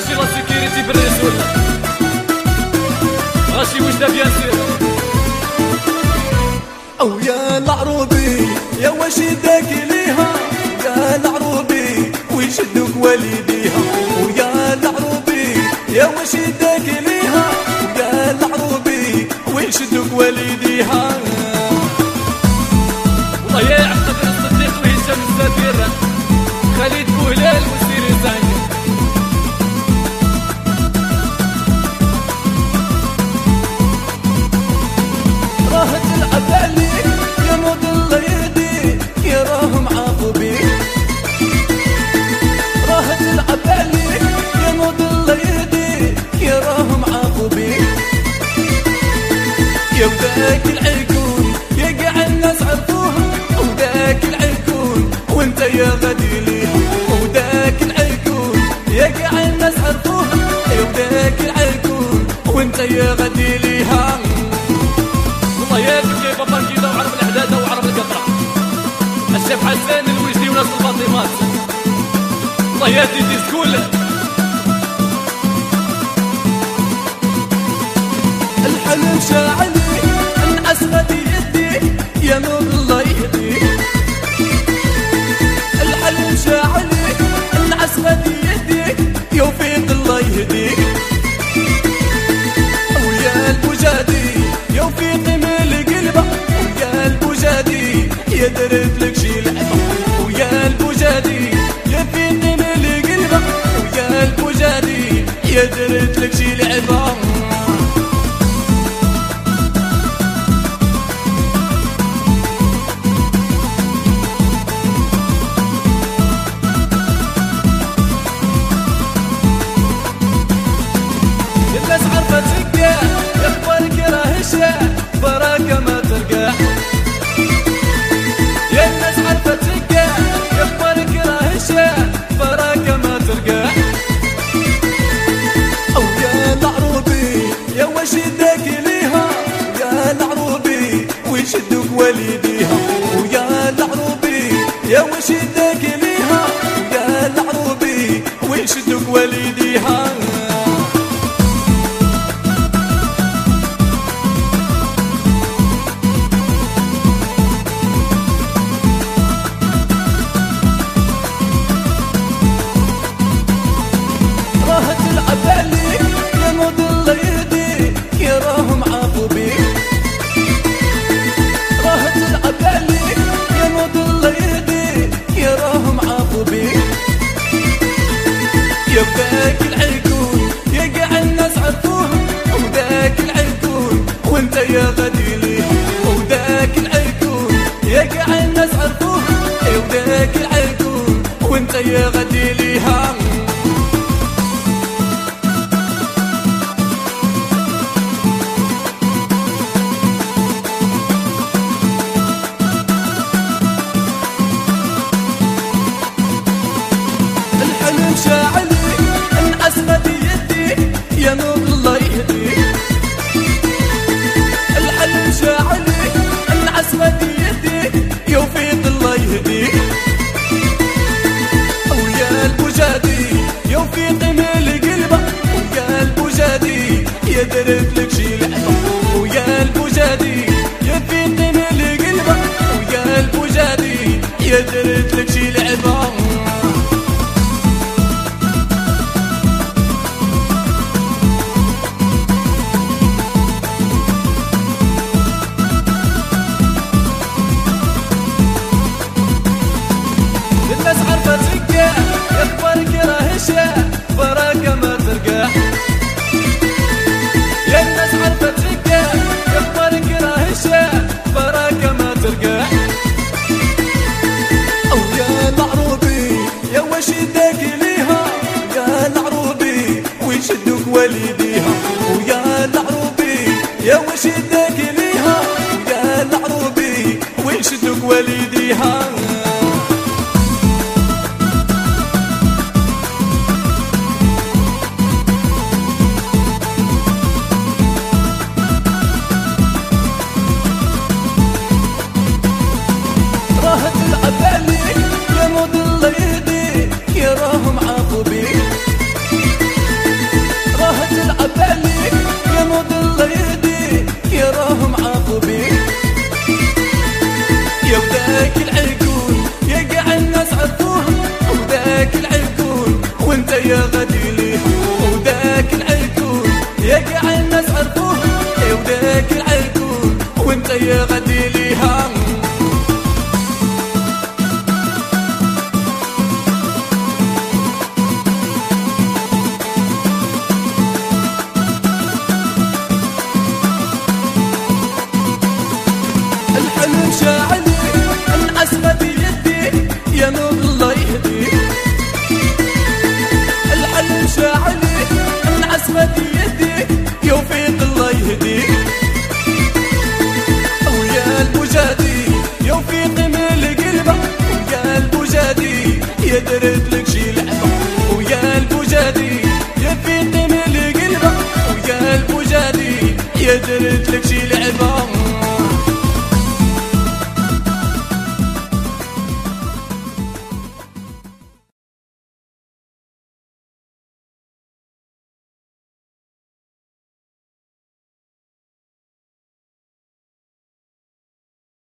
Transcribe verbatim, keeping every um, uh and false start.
غاشي لا سيكيريتي بالرسول غاشي وجده بيان سير. او يا العروبي يا واش يداك ليها يا العروبي ويشدوك والديها. ويا العروبي يا واش يداك ليها يا العروبي ويشدوك والديها. والله يا عبد الصديق وهشام السفير خالد بوهلال وسيري زايد. راه تلعب عليك يا مود الله يهديك يا راهم عاقبيك. راه تلعب عليك يا مود الله يهديك يا راهم عاقبيك. يا وذاك العيكون يا قاع الناس عرفوها وذاك العيكون وانت يا غادي ليها. وذاك العيكون يا قاع الناس عرفوها يا وذاك العيكون وانت يا غادي ليها. والله يا بكي بابا نجيده وعرف الحداده وعرف القطره الشيخ حسان الوجدي وناس الفاطمات. والله يا ديدي سكول الحلم شاعلي انعس غادي يديك يا نور الله يهديك. الحلم شاعلي انعس غادي يديك يا وفيق الله يهديك. ويا البوجادي يا وفيق مال قلبه ويا البوجادي يا درت لك شي لعبه. ويا البوجادي يا فيق مال قلبه ويا البوجادي يا درت لك شي لعبه. الناس عرفت ترقع اخبارك راه شاع براكه ما ترقع. يا الناس عرفت ترقع اخبارك راه شاع براكه ما ترقع. او يا العروبي يا واش يداك ليها يا العروبي ويشدوك والديها. ويا العروبي يا واش يداك ليها يا العروبي ويشدوك والديها. راه تلعب عليك يا مود الله يهديك يا راهم عاقبيك. راه تلعب عليك يا مود الله يهديك يا راهم عاقبيك. يا وذاك العيكون يا قاع الناس عرفوها وذاك العيكون وانت يا غادي ليها. وذاك العيكون يا قاع الناس عرفوها يا وذاك العيكون وانت يا غادي ليها. الحلم شاعلي انعس غادي يديك يا نور الله يهديك. الحلم شاعلي انعس غادي يديك يا وفيق الله يهديك. ويا البوجادي يا وفيق مال قلبه ويا البوجادي يا درت لك شي لعبه. ويا البوجادي يا فيق مال قلبه ويا البوجادي يا درت لك شي لعبه. الناس عرفت ترقع اخبارك راه شاع براكه ما ترقع. يا الناس عرفت ترقع اخبارك راه شاع براكه ما ترقع. او يا العروبي يا واش يداك ليها يا العروبي ويشدوك والديها. ويا العروبي يا واش يداك ليها يا العروبي ويشدوك والديها. وذاك العيكون يقع الناس عرفوه، وذاك العيكون وانت يا غادي ليه، وذاك العيكون يقع الناس عرفوه، وذاك العيكون وانت يا غادي ليها. الحلم شاعلي انعسفة بيدي يا نور الله يهديك، الحلم شاعلي انعسفة بيدي يوفيق الله يهديك، ويا البوجادي يوفيق مال قلبه، ويا البوجادي يا درت لك شي لعبة، ويا البوجادي يوفيق مال قلبه، ويا البوجادي يا درت لك شي لعبة.